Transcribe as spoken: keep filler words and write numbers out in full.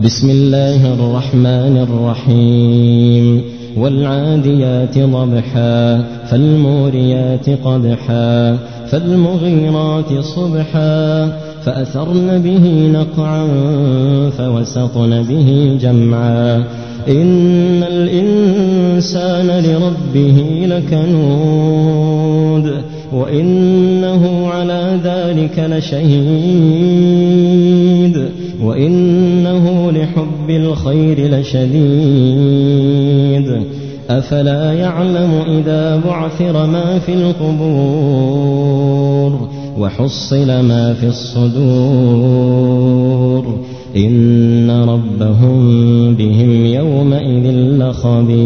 بسم الله الرحمن الرحيم والعاديات ضبحا فالموريات قدحا فالمغيرات صبحا فأثرن به نقعا فوسطن به جمعا إن الإنسان لربه لكنود وإنه على ذلك لشهيد وإنه لحب الخير لشديد أفلا يعلم إذا بعثر ما في القبور وحصل ما في الصدور إن ربهم بهم يومئذ لخبير.